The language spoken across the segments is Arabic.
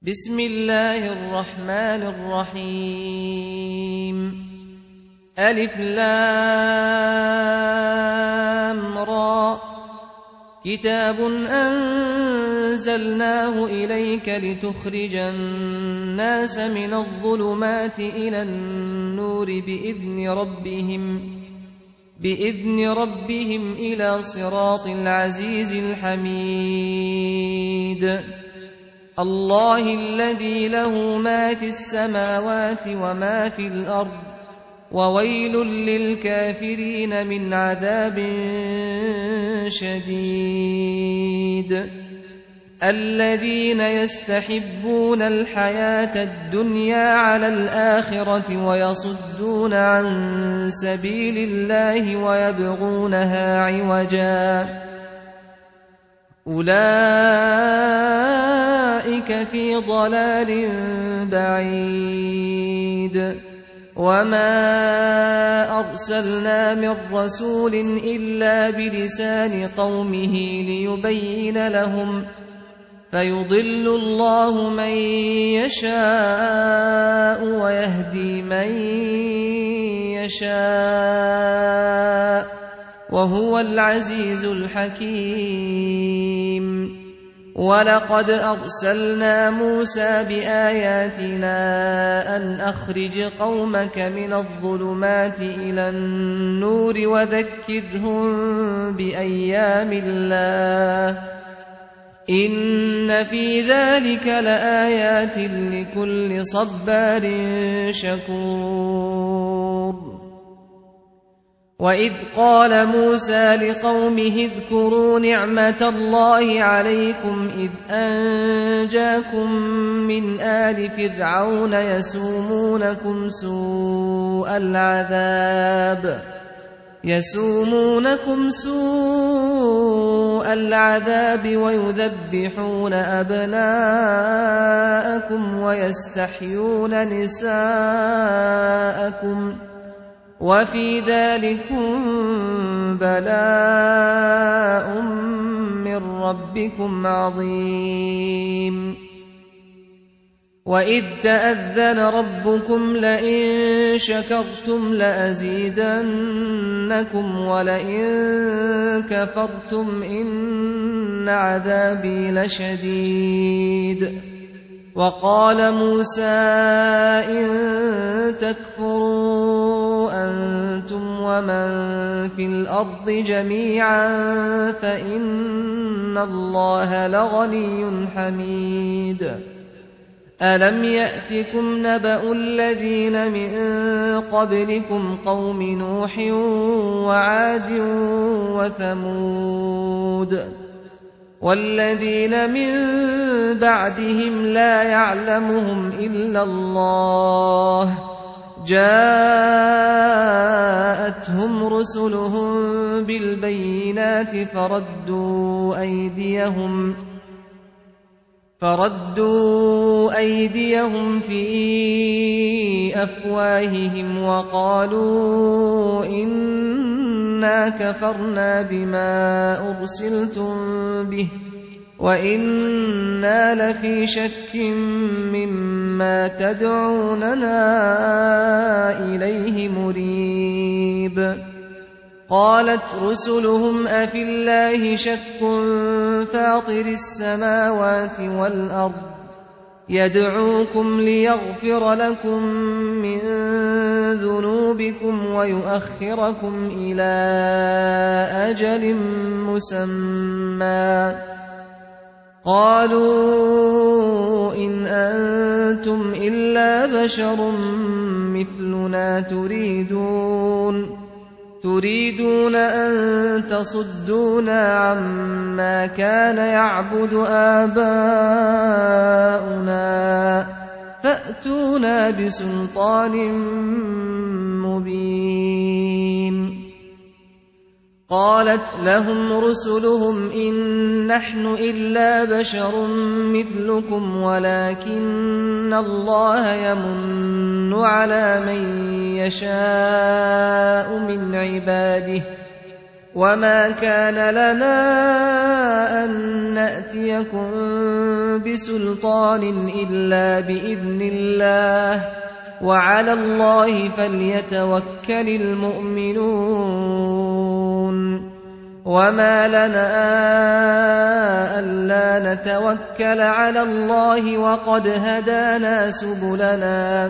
بسم الله الرحمن الرحيم ألف لام را كتاب أنزلناه إليك لتخرج الناس من الظلمات إلى النور بإذن ربهم إلى صراط العزيز الحميد الله الذي له ما في السماوات وما في الأرض وويل للكافرين من عذاب شديد الذين يستحبون الحياة الدنيا على الآخرة ويصدون عن سبيل الله ويبغونها عوجا أولئك في ضلال بعيد وما أرسلنا من رسول إلا بلسان قومه ليبين لهم فيضل الله من يشاء ويهدي من يشاء وهو العزيز الحكيم ولقد أرسلنا موسى بآياتنا أن أخرج قومك من الظلمات إلى النور وذكرهم بأيام الله إن في ذلك لآيات لكل صبار شكور وإذ قال موسى لقومه اذكروا نعمة الله عليكم إذ أنجاكم من آل فرعون يسومونكم سوء العذاب ويذبحون أبناءكم ويستحيون نساءكم وفي ذلكم بلاء من ربكم عظيم وإذ تأذن ربكم لئن شكرتم لأزيدنكم ولئن كفرتم إن عذابي لشديد وقال موسى إن تكفروا أنتم ومن في الأرض جميعا فإن الله لغني حميد ألم يأتكم نبأ الذين من قبلكم قوم نوح وعاد وثمود والذين من بعدهم لا يعلمهم إلا الله جاءتهم رسلهم بالبينات فردوا أيديهم في أفواههم وقالوا إنا كفرنا بما أرسلتم به وإنا لفي شك مما تدعوننا إليه مريب قالت رسلهم أفي الله شك فاطر السماوات والأرض يدعوكم ليغفر لكم من ذنوبكم ويؤخركم إلى أجل مسمى قالوا إن أنتم إلا بشر مثلنا تريدون أن تصدونا عما كان يعبد آباؤنا فأتونا بسلطان مبين قالت لهم رسلهم إن نحن إلا بشر مثلكم ولكن الله يمن على من يشاء من عباده وما كان لنا أن نأتيكم بسلطان إلا بإذن الله وعلى الله فليتوكل المؤمنون وما لنا ألا نتوكل على الله وقد هدانا سبلنا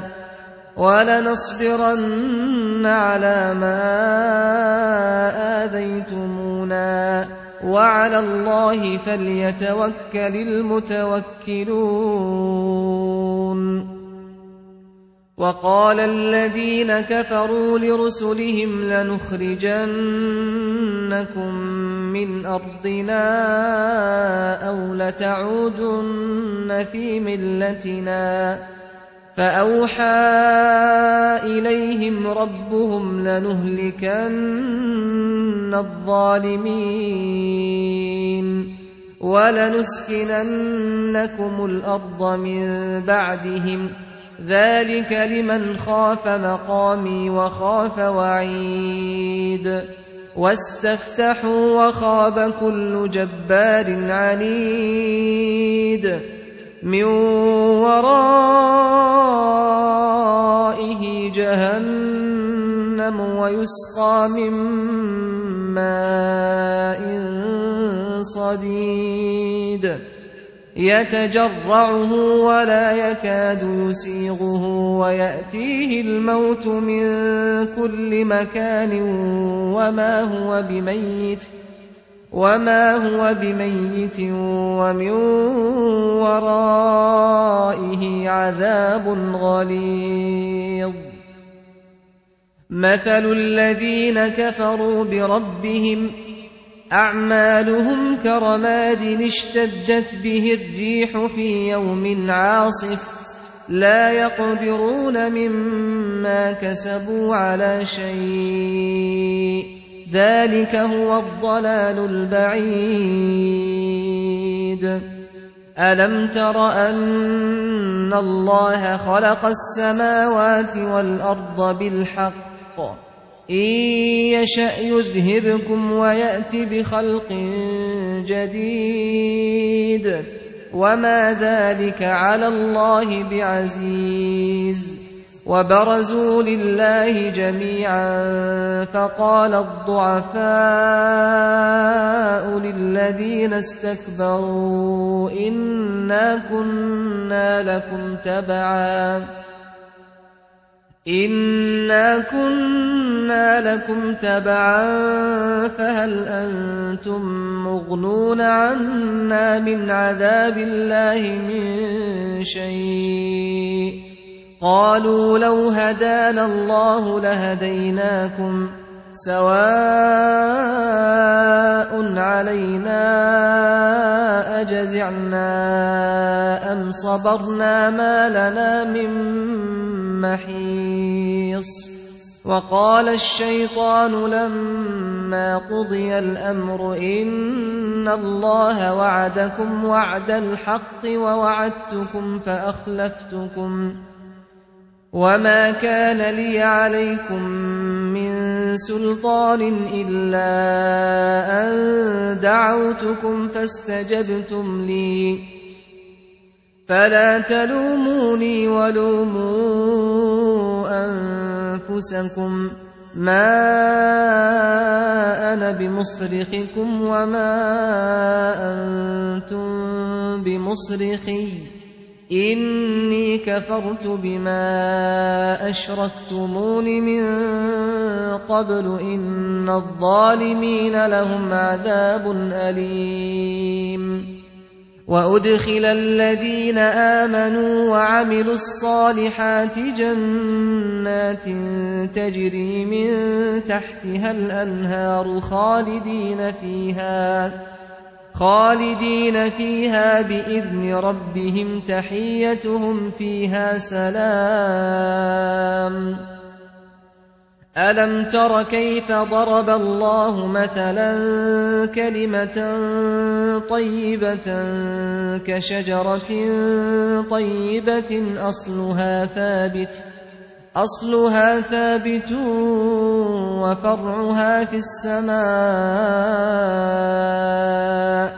ولنصبرن على ما آذيتمونا وعلى الله فليتوكل المتوكلون وقال الذين كفروا لرسلهم لنخرجنكم من أرضنا أو لتعودن في ملتنا فأوحى إليهم ربهم لنهلكن الظالمين ولنسكننكم الأرض من بعدهم ذلك لمن خاف مقامي وخاف وعيد واستفتحوا وخاب كل جبار عنيد من ورائه جهنم ويسقى من ماء صديد يتجرعه ولا يكاد يسيغه ويأتيه الموت من كل مكان وما هو بميت ومن ورائه عذاب غليظ مثل الذين كفروا بربهم أعمالهم كرماد اشتدت به الريح في يوم عاصف لا يقدرون مما كسبوا على شيء ذلك هو الضلال البعيد ألم تر أن الله خلق السماوات والأرض بالحق إن يشأ يذهبكم ويأت بخلق جديد وما ذلك على الله بعزيز وبرزوا لله جميعا فقال الضعفاء للذين استكبروا إنا كنا لكم تبعا فهل أنتم مغنون عنا من عذاب الله من شيء قالوا لو هدانا الله لهديناكم سواء علينا أجزعنا أم صبرنا ما لنا من محيص وقال الشيطان لما قضي الأمر إن الله وعدكم وعد الحق ووعدتكم فأخلفتكم وما كان لي عليكم من سلطان إلا أن دعوتكم فاستجبتم لي فلا تلوموني ولوموا أنفسكم ما أنا بمصرخكم وما أنتم بمصرخي إني كفرت بما أشركتمون من قبل إن الظالمين لهم عذاب أليم وأدخل الذين آمنوا وعملوا الصالحات جنات تجري من تحتها الأنهار خالدين فيها بإذن ربهم تحيتهم فيها سلام ألم تر كيف ضرب الله مثلا كلمة طيبة كشجرة طيبة أصلها ثابت وفرعها في السماء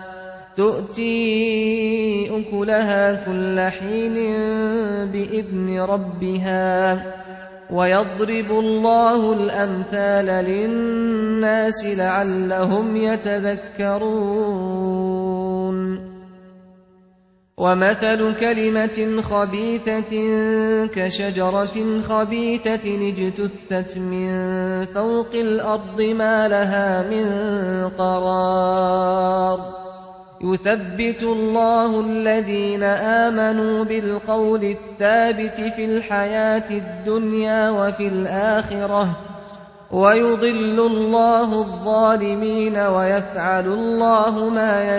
تؤتي أكلها كل حين بإذن ربها ويضرب الله الأمثال للناس لعلهم يتذكرون ومثل كلمة خبيثة كشجرة خبيثة اجتثت من فوق الأرض ما لها من قرار يثبت الله الذين آمنوا بالقول الثابت في الحياة الدنيا وفي الآخرة ويضل الله الظالمين ويفعل الله ما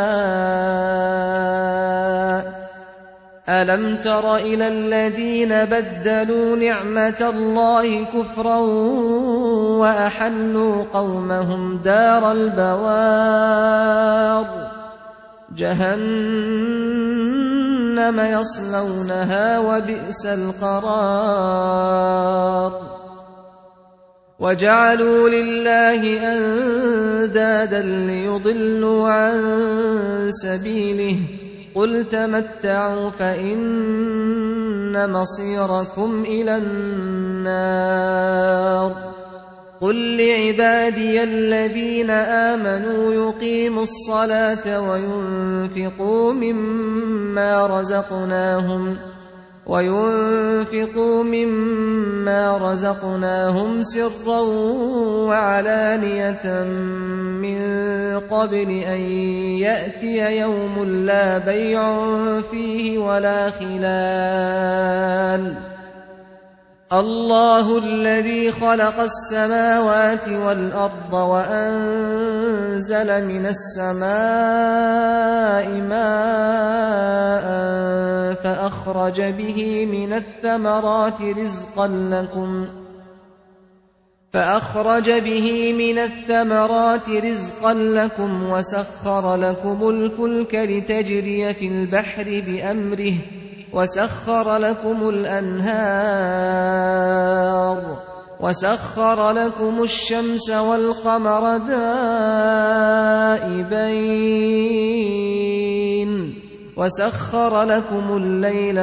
يشاء ألم تر إلى الذين بدلوا نعمة الله كفرا وأحلوا قومهم دار البوار جهنم يصلونها وبئس القرار وجعلوا لله أندادا ليضلوا عن سبيله قل تمتعوا فإن مصيركم إلى النار قل لعبادي الذين آمنوا يقيموا الصلاة وينفقوا مما رزقناهم سرا وعلانية من قبل أن يأتي يوم لا بيع فيه ولا خلال الله الذي خلق السماوات والأرض وأنزل من السماء ماء فأخرج به من الثمرات رزقا لكم وسخر لكم الفلك لتجري في البحر بأمره وسخر لكم الأنهار وسخر لكم الشمس والقمر دائبين وسخر لكم الليل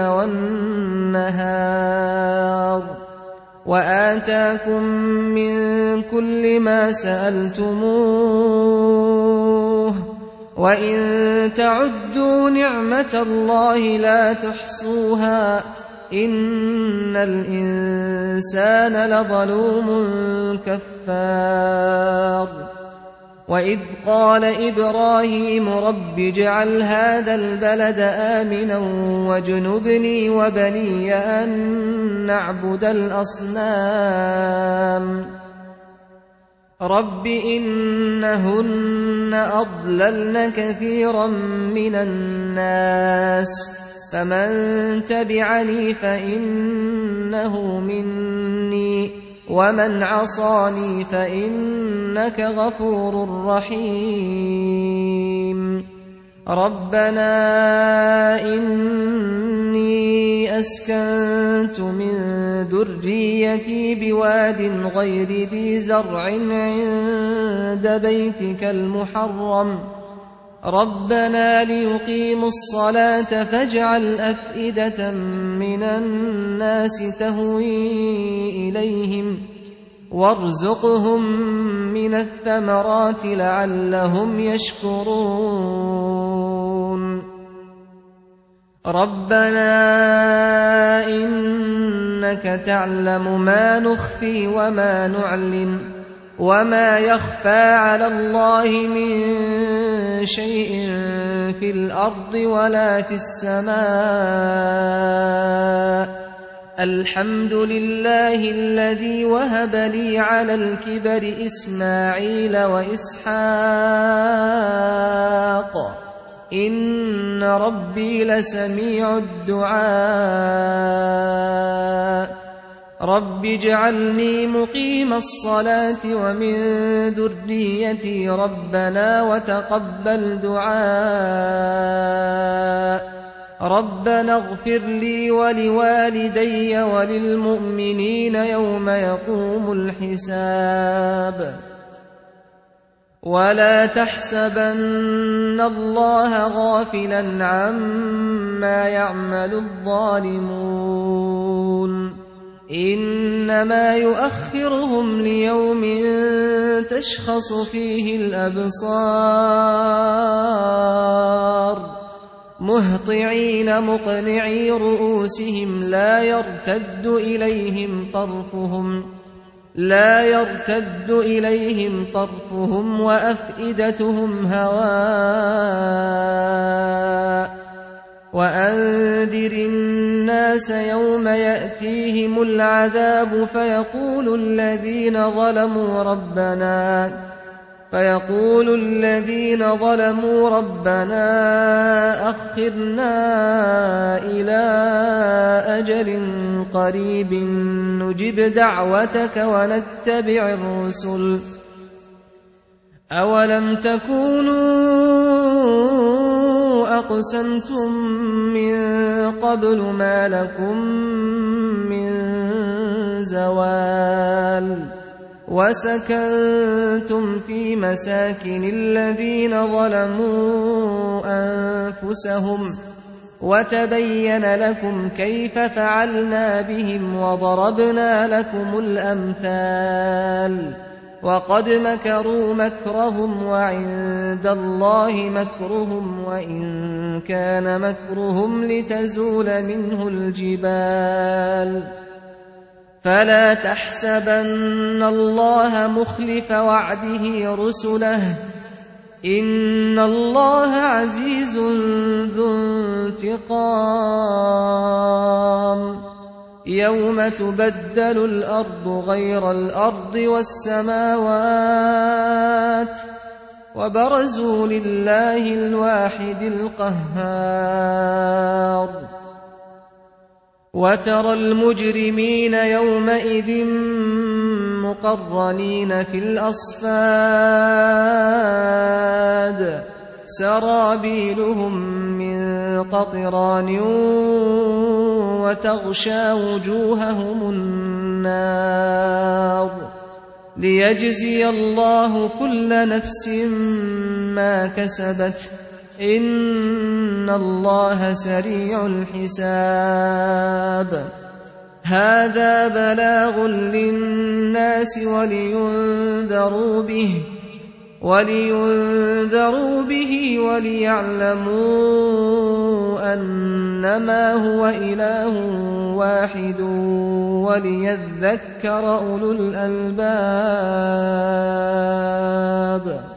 والنهار وآتاكم من كل ما سألتموه وإن تعدوا نعمة الله لا تحصوها إن الإنسان لظلوم كفار وإذ قال إبراهيم رب اجعل هذا البلد آمنا واجنبني وبني أن نعبد الأصنام رب إنهن أضللن كثيرا من الناس فمن تبعني فإنه مني ومن عصاني فإنك غفور رحيم ربنا إني أسكنت من ذريتي بواد غير ذي زرع عند بيتك المحرم ربنا ليقيموا الصلاة فاجعل أفئدة من الناس تهوي إليهم وارزقهم من الثمرات لعلهم يشكرون ربنا إنك تعلم ما نخفي وما نعلن وما يخفى على الله من شيء في الأرض ولا في السماء الحمد لله الذي وهب لي على الكبر إسماعيل وإسحاق إن ربي لسميع الدعاء رب اجعلني مقيم الصلاة ومن ذريتي ربنا وتقبل دعاء ربنا اغفر لي ولوالدي وللمؤمنين يوم يقوم الحساب ولا تحسبن الله غافلا عما يعمل الظالمون إنما يؤخرهم ليوم تشخص فيه الأبصار مهطعين مقنعي رؤوسهم لا يرتد إليهم طرفهم وأفئدتهم هواء وأنذر الناس يوم يأتيهم العذاب فيقول الذين ظلموا ربنا أخرنا إلى أجل قريب نجب دعوتك ونتبع الرسل أولم تكونوا أقسمتم من قبل ما لكم من زوال وسكنتم في مساكن الذين ظلموا أنفسهم وتبين لكم كيف فعلنا بهم وضربنا لكم الأمثال وقد مكروا مكرهم وعند الله مكرهم وإن كان مكرهم لتزول منه الجبال فلا تحسبن الله مخلف وعده رسله إن الله عزيز ذو انتقام يوم تبدل الأرض غير الأرض والسماوات وبرزوا لله الواحد القهار وترى المجرمين يومئذ مقرنين في الأصفاد سرابيلهم من قطران وتغشى وجوههم النار ليجزي الله كل نفس ما كسبت إن الله سريع الحساب هذا بلاغ للناس ولينذروا به وليعلموا أنما هو إله واحد وليذكر أولو الألباب